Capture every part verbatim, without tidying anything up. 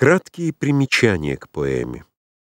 Краткие примечания к поэме.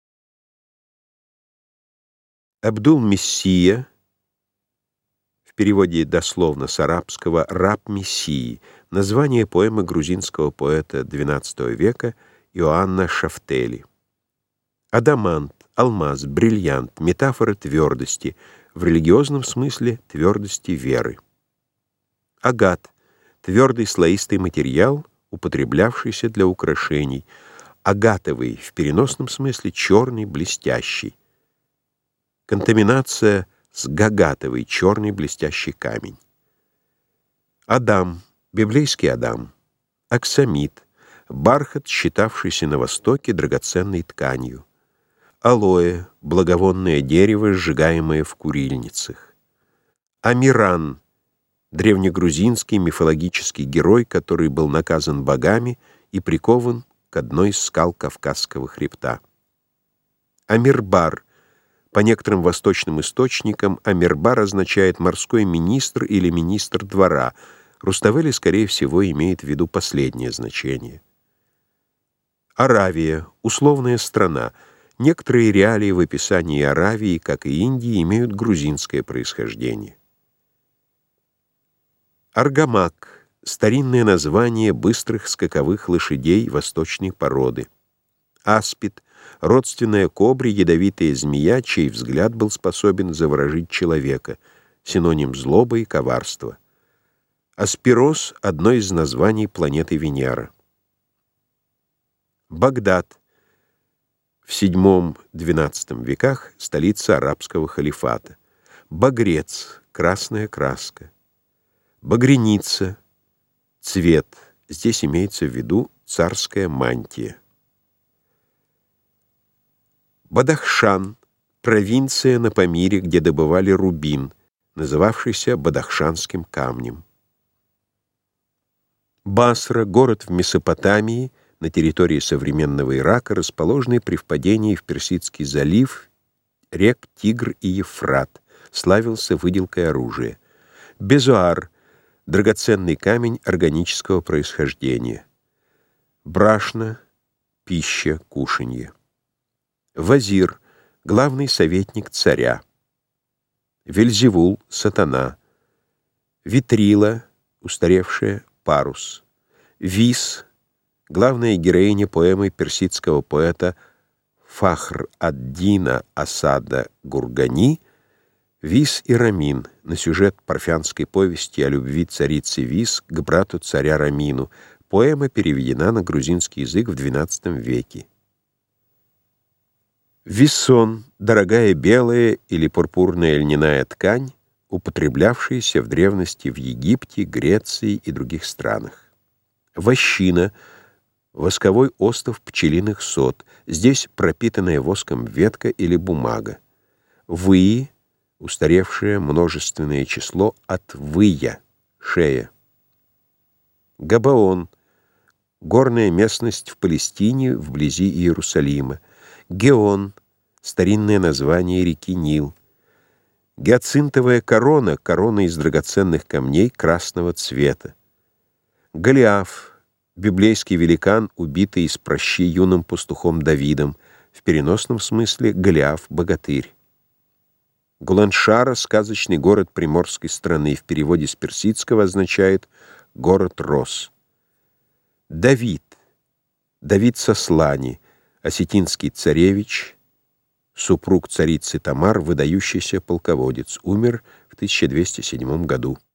Абдул-Мессия, в переводе дословно с арабского «раб Мессии», название поэмы грузинского поэта двенадцатого века Иоанна Шафтели. Адамант, алмаз, бриллиант, метафора твердости, в религиозном смысле твердости веры. Агат, твердый слоистый материал, употреблявшийся для украшений. Агатовый, в переносном смысле черный, блестящий. Контаминация с гагатовый, черный, блестящий камень. Адам, библейский Адам. Аксамит, бархат, считавшийся на Востоке драгоценной тканью. Алоэ, благовонное дерево, сжигаемое в курильницах. Амиран, древнегрузинский мифологический герой, который был наказан богами и прикован к одной из скал Кавказского хребта. Амирбар, по некоторым восточным источникам, Амирбар означает морской министр или министр двора. Руставели, скорее всего, имеет в виду последнее значение. Аравия, условная страна. Некоторые реалии в описании Аравии, как и Индии, имеют грузинское происхождение. Аргамак — старинное название быстрых скаковых лошадей восточной породы. Аспид — родственная кобре, ядовитая змея, чей взгляд был способен заворожить человека, синоним злобы и коварства. Аспирос — одно из названий планеты Венера. Багдад — в седьмом-двенадцатом веках столица арабского халифата. Багрец — красная краска. Багряница — цвет. Здесь имеется в виду царская мантия. Бадахшан — провинция на Памире, где добывали рубин, называвшийся Бадахшанским камнем. Басра — город в Месопотамии, на территории современного Ирака, расположенный при впадении в Персидский залив рек Тигр и Ефрат, славился выделкой оружия. Безуар — драгоценный камень органического происхождения. Брашна — пища, кушанье. Вазир — главный советник царя. Вельзевул — сатана. Витрила — устаревшая, парус. Вис — главная героиня поэмы персидского поэта Фахр ад-Дина Асада Гургани «Вис и Рамин» на сюжет парфянской повести о любви царицы Вис к брату царя Рамину. Поэма переведена на грузинский язык в двенадцатом веке. Виссон — дорогая белая или пурпурная льняная ткань, употреблявшаяся в древности в Египте, Греции и других странах. Вощина — восковой остов пчелиных сот, здесь пропитанная воском ветка или бумага. Выи — устаревшее множественное число от выя, шея. Габаон — горная местность в Палестине, вблизи Иерусалима. Геон — старинное название реки Нил. Гиацинтовая корона — корона из драгоценных камней красного цвета. Голиаф — библейский великан, убитый из пращи юным пастухом Давидом, в переносном смысле Голиаф — богатырь. Гуланшара — сказочный город приморской страны, в переводе с персидского означает «город роз». Давид — Давид Сослани, осетинский царевич, супруг царицы Тамар, выдающийся полководец, умер в тысяча двести седьмом году.